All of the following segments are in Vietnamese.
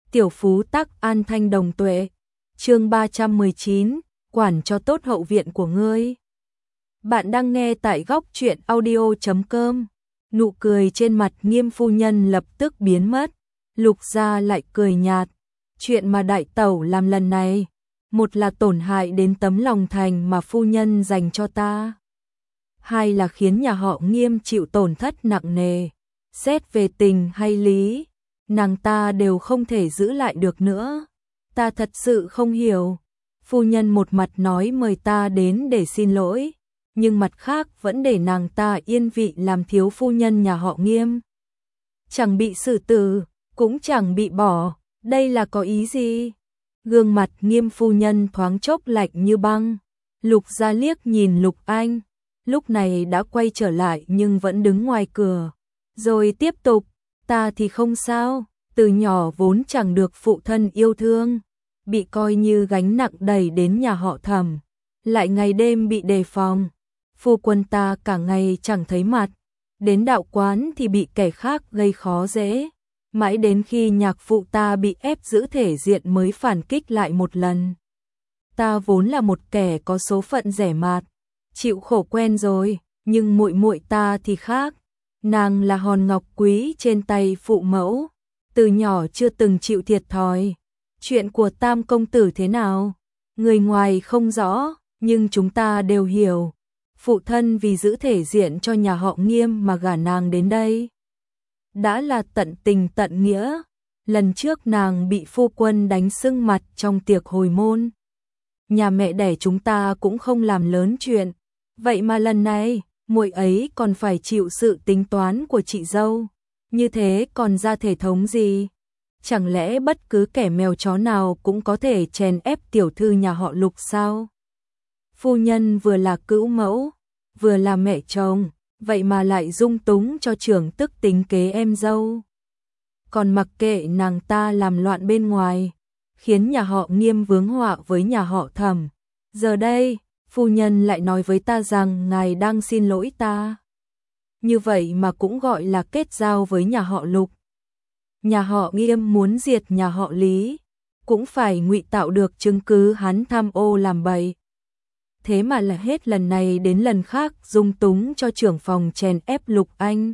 Tiểu phú tắc an thanh đồng tuệ. Chương 319, quản cho tốt hậu viện của ngươi. Bạn đang nghe tại góc truyện audio.com. Nụ cười trên mặt Nghiêm phu nhân lập tức biến mất. Lục Gia lại cười nhạt. Chuyện mà đại tẩu làm lần này, một là tổn hại đến tấm lòng thành mà phu nhân dành cho ta, hai là khiến nhà họ Nghiêm chịu tổn thất nặng nề. Xét về tình hay lý, nàng ta đều không thể giữ lại được nữa. Ta thật sự không hiểu. Phu nhân một mặt nói mời ta đến để xin lỗi, nhưng mặt khác vẫn để nàng ta yên vị làm thiếu phu nhân nhà họ Nghiêm. Chẳng bị xử tử, cũng chẳng bị bỏ, đây là có ý gì? Gương mặt Nghiêm phu nhân thoáng chốc lạnh như băng. Lục Gia liếc nhìn Lục Anh, lúc này đã quay trở lại nhưng vẫn đứng ngoài cửa. Rồi tiếp tục, ta thì không sao, từ nhỏ vốn chẳng được phụ thân yêu thương, bị coi như gánh nặng đẩy đến nhà họ Thẩm, lại ngày đêm bị đề phòng. Phu quân ta cả ngày chẳng thấy mặt, đến đạo quán thì bị kẻ khác gây khó dễ, mãi đến khi nhạc phụ ta bị ép giữ thể diện mới phản kích lại một lần. Ta vốn là một kẻ có số phận rẻ mạt, chịu khổ quen rồi, nhưng muội muội ta thì khác. Nàng là hòn ngọc quý trên tay phụ mẫu, từ nhỏ chưa từng chịu thiệt thòi. Chuyện của Tam công tử thế nào? Người ngoài không rõ, nhưng chúng ta đều hiểu. Phụ thân vì giữ thể diện cho nhà họ Nghiêm mà gả nàng đến đây, đã là tận tình tận nghĩa. Lần trước nàng bị phu quân đánh sưng mặt trong tiệc hồi môn, nhà mẹ đẻ chúng ta cũng không làm lớn chuyện, vậy mà lần này muội ấy còn phải chịu sự tính toán của chị dâu. Như thế còn ra thể thống gì? Chẳng lẽ bất cứ kẻ mèo chó nào cũng có thể chèn ép tiểu thư nhà họ Lục sao? Phu nhân vừa là cữu mẫu, vừa là mẹ chồng, vậy mà lại dung túng cho trưởng tức tính kế em dâu. Còn mặc kệ nàng ta làm loạn bên ngoài, khiến nhà họ Nghiêm vướng họa với nhà họ Thẩm. Giờ đây, phu nhân lại nói với ta rằng ngài đang xin lỗi ta. Như vậy mà cũng gọi là kết giao với nhà họ Lục. Nhà họ Nghiêm muốn diệt nhà họ Lý, cũng phải ngụy tạo được chứng cứ hắn tham ô làm bậy. Thế mà là hết lần này đến lần khác dung túng cho trưởng phòng chèn ép Lục Anh.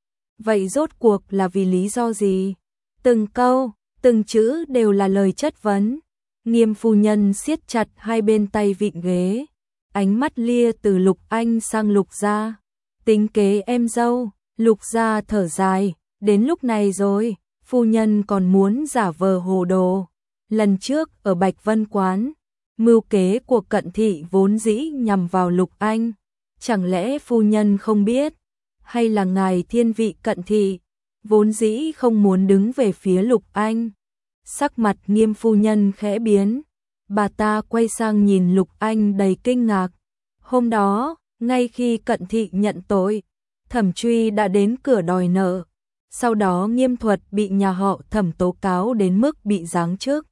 Vậy rốt cuộc là vì lý do gì? Từng câu, từng chữ đều là lời chất vấn. Nghiêm phu nhân siết chặt hai bên tay vịn ghế, ánh mắt lia từ Lục Anh sang Lục Gia. Tính kế em dâu. Lục Gia thở dài, đến lúc này rồi, phu nhân còn muốn giả vờ hồ đồ. Lần trước ở Bạch Vân Quán, mưu kế của Cận Thị vốn dĩ nhằm vào Lục Anh, chẳng lẽ phu nhân không biết? Hay là ngài thiên vị Cận Thị vốn dĩ không muốn đứng về phía Lục Anh? Sắc mặt Nghiêm phu nhân khẽ biến, bà ta quay sang nhìn Lục Anh đầy kinh ngạc. Hôm đó, ngay khi Cận Thị nhận tội, Thẩm Truy đã đến cửa đòi nợ. Sau đó Nghiêm Thuật bị nhà họ Thẩm tố cáo đến mức bị giáng chức.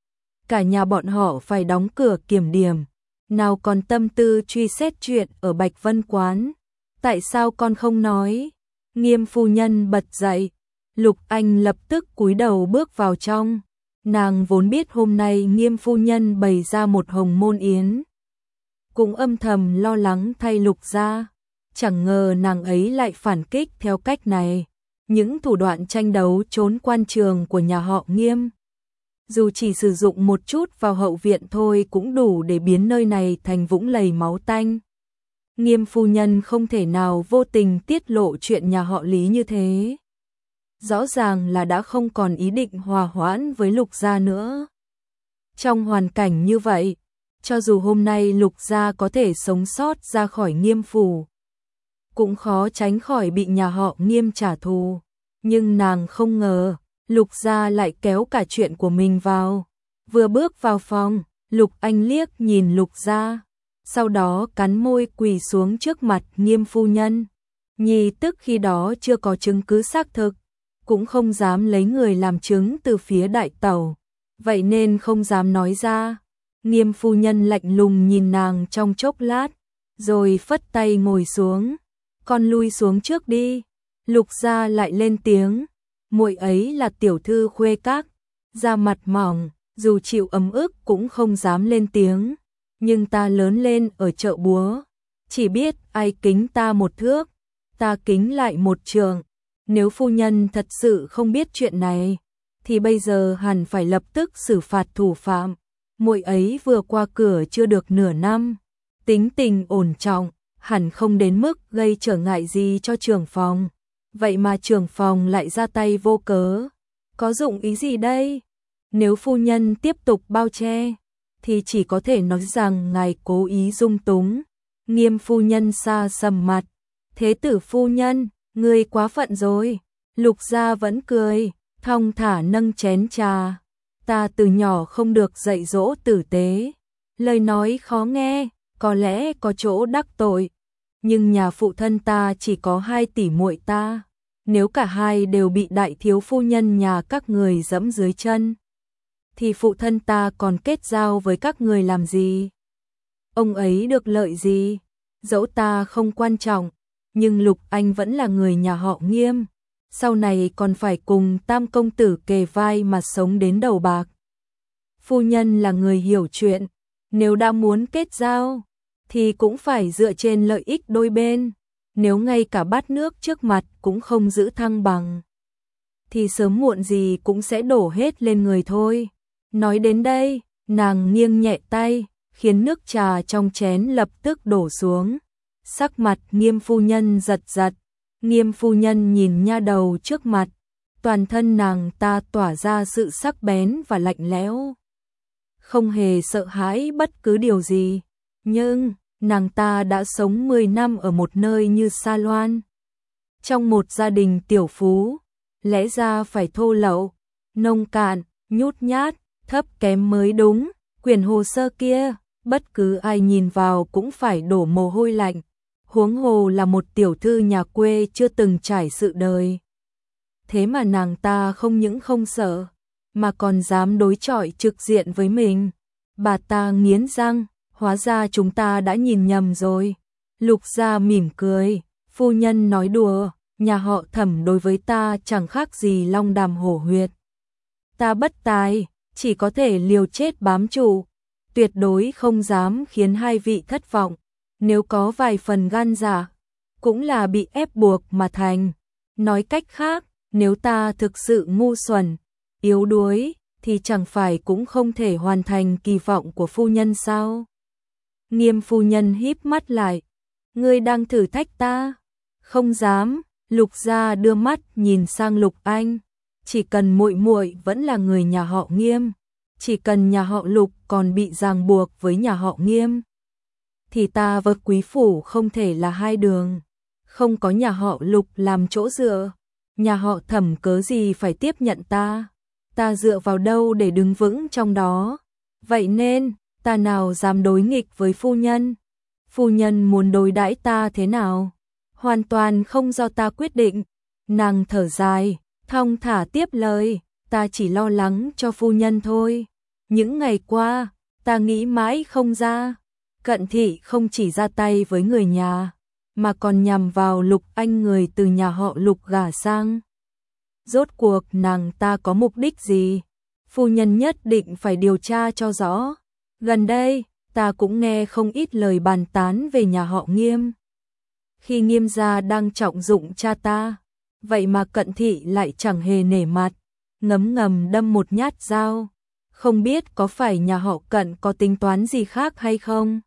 Cả nhà bọn họ phải đóng cửa kiểm điểm, nào còn tâm tư truy xét chuyện ở Bạch Vân Quán. Tại sao con không nói? Nghiêm phu nhân bật dậy. Lục Anh lập tức cúi đầu bước vào trong. Nàng vốn biết hôm nay Nghiêm phu nhân bày ra một hồng môn yến, cũng âm thầm lo lắng thay Lục Gia. Chẳng ngờ nàng ấy lại phản kích theo cách này. Những thủ đoạn tranh đấu trốn quan trường của nhà họ Nghiêm, dù chỉ sử dụng một chút vào hậu viện thôi cũng đủ để biến nơi này thành vũng lầy máu tanh. Nghiêm phu nhân không thể nào vô tình tiết lộ chuyện nhà họ Lý như thế. Rõ ràng là đã không còn ý định hòa hoãn với Lục Gia nữa. Trong hoàn cảnh như vậy, cho dù hôm nay Lục Gia có thể sống sót ra khỏi Nghiêm phủ, cũng khó tránh khỏi bị nhà họ Nghiêm trả thù. Nhưng nàng không ngờ, Lục Gia lại kéo cả chuyện của mình vào. Vừa bước vào phòng, Lục Anh liếc nhìn Lục Gia, sau đó cắn môi quỳ xuống trước mặt Nghiêm phu nhân. Nhi tức khi đó chưa có chứng cứ xác thực, cũng không dám lấy người làm chứng từ phía đại tẩu, vậy nên không dám nói ra. Nghiêm phu nhân lạnh lùng nhìn nàng trong chốc lát, rồi phất tay ngồi xuống. Con lui xuống trước đi. Lục Gia lại lên tiếng, muội ấy là tiểu thư khuê các, da mặt mỏng, dù chịu ấm ức cũng không dám lên tiếng. Nhưng ta lớn lên ở chợ búa, chỉ biết ai kính ta một thước, ta kính lại một trượng. Nếu phu nhân thật sự không biết chuyện này, thì bây giờ hẳn phải lập tức xử phạt thủ phạm. Muội ấy vừa qua cửa chưa được nửa năm, tính tình ổn trọng, hẳn không đến mức gây trở ngại gì cho trưởng phòng. Vậy mà trưởng phòng lại ra tay vô cớ, có dụng ý gì đây? Nếu phu nhân tiếp tục bao che, thì chỉ có thể nói rằng ngài cố ý dung túng. Nghiêm phu nhân xa sầm mặt, thế tử phu nhân, ngươi quá phận rồi. Lục gia vẫn cười, thong thả nâng chén trà. Ta từ nhỏ không được dạy dỗ tử tế, lời nói khó nghe, có lẽ có chỗ đắc tội. Nhưng nhà phụ thân ta chỉ có 2 tỷ muội ta, nếu cả hai đều bị đại thiếu phu nhân nhà các người dẫm dưới chân, thì phụ thân ta còn kết giao với các người làm gì? Ông ấy được lợi gì? Dẫu ta không quan trọng, nhưng Lục Anh vẫn là người nhà họ Nghiêm, sau này còn phải cùng Tam công tử kề vai mà sống đến đầu bạc. Phu nhân là người hiểu chuyện, nếu đã muốn kết giao, thì cũng phải dựa trên lợi ích đôi bên. Nếu ngay cả bát nước trước mặt cũng không giữ thăng bằng, thì sớm muộn gì cũng sẽ đổ hết lên người thôi. Nói đến đây, nàng nghiêng nhẹ tay, khiến nước trà trong chén lập tức đổ xuống. Sắc mặt Nghiêm phu nhân giật giật. Nghiêm phu nhân nhìn nha đầu trước mặt, toàn thân nàng ta tỏa ra sự sắc bén và lạnh lẽo, không hề sợ hãi bất cứ điều gì. Nhưng nàng ta đã sống 10 năm ở một nơi như Sa Loan, trong một gia đình tiểu phú, lẽ ra phải thô lậu, nông cạn, nhút nhát, thấp kém mới đúng. Quyển hồ sơ kia, bất cứ ai nhìn vào cũng phải đổ mồ hôi lạnh, huống hồ là một tiểu thư nhà quê chưa từng trải sự đời. Thế mà nàng ta không những không sợ, mà còn dám đối chọi trực diện với mình. Bà ta nghiến răng, hóa ra chúng ta đã nhìn nhầm rồi. Lục gia mỉm cười, phu nhân nói đùa, nhà họ Thẩm đối với ta chẳng khác gì long đàm hổ huyệt. Ta bất tài, chỉ có thể liều chết bám trụ, tuyệt đối không dám khiến hai vị thất vọng. Nếu có vài phần gan dạ, cũng là bị ép buộc mà thành. Nói cách khác, nếu ta thực sự ngu xuẩn, yếu đuối, thì chẳng phải cũng không thể hoàn thành kỳ vọng của phu nhân sao? Nghiêm phu nhân híp mắt lại, ngươi đang thử thách ta? Không dám. Lục gia đưa mắt nhìn sang Lục Anh, chỉ cần muội muội vẫn là người nhà họ Nghiêm, chỉ cần nhà họ Lục còn bị ràng buộc với nhà họ Nghiêm, thì ta và quý phủ không thể là hai đường. Không có nhà họ Lục làm chỗ dựa, nhà họ Thẩm cớ gì phải tiếp nhận ta? Ta dựa vào đâu để đứng vững trong đó? Vậy nên, ta nào dám đối nghịch với phu nhân? Phu nhân muốn đối đãi ta thế nào? Hoàn toàn không do ta quyết định. Nàng thở dài, thong thả tiếp lời, ta chỉ lo lắng cho phu nhân thôi. Những ngày qua, ta nghĩ mãi không ra. Cận thị không chỉ ra tay với người nhà, mà còn nhằm vào Lục Anh người từ nhà họ Lục gả sang. Rốt cuộc nàng ta có mục đích gì? Phu nhân nhất định phải điều tra cho rõ. Gần đây, ta cũng nghe không ít lời bàn tán về nhà họ Nghiêm. Khi Nghiêm gia đang trọng dụng cha ta, vậy mà Cận thị lại chẳng hề nể mặt, ngấm ngầm đâm một nhát dao. Không biết có phải nhà họ Cận có tính toán gì khác hay không?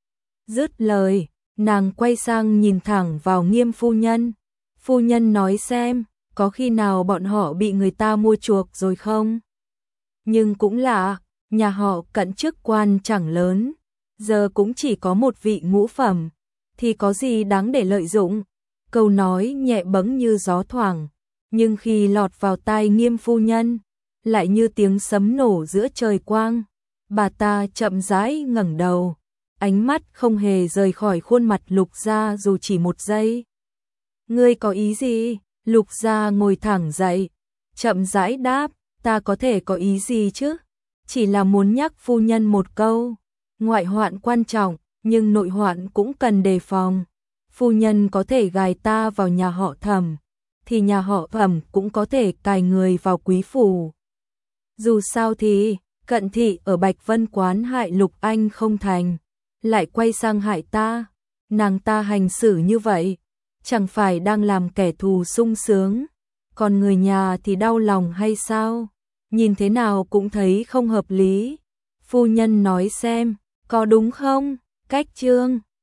Dứt lời, nàng quay sang nhìn thẳng vào Nghiêm phu nhân. Phu nhân nói xem, có khi nào bọn họ bị người ta mua chuộc rồi không? Nhưng cũng lạ, nhà họ Cận chức quan chẳng lớn, giờ cũng chỉ có một vị ngũ phẩm, thì có gì đáng để lợi dụng? Câu nói nhẹ bẫng như gió thoảng, nhưng khi lọt vào tai Nghiêm phu nhân, lại như tiếng sấm nổ giữa trời quang. Bà ta chậm rãi ngẩng đầu, ánh mắt không hề rời khỏi khuôn mặt Lục gia dù chỉ một giây. Ngươi có ý gì? Lục gia ngồi thẳng dậy, chậm rãi đáp, ta có thể có ý gì chứ? Chỉ là muốn nhắc phu nhân một câu, ngoại hoạn quan trọng, nhưng nội hoạn cũng cần đề phòng. Phu nhân có thể gài ta vào nhà họ Thẩm, thì nhà họ Thẩm cũng có thể cài người vào quý phủ. Dù sao thì, Cận Thị ở Bạch Vân Quán hại Lục Anh không thành, lại quay sang hại ta. Nàng ta hành xử như vậy, chẳng phải đang làm kẻ thù sung sướng, còn người nhà thì đau lòng hay sao? Nhìn thế nào cũng thấy không hợp lý. Phu nhân nói xem, có đúng không? Cách Trương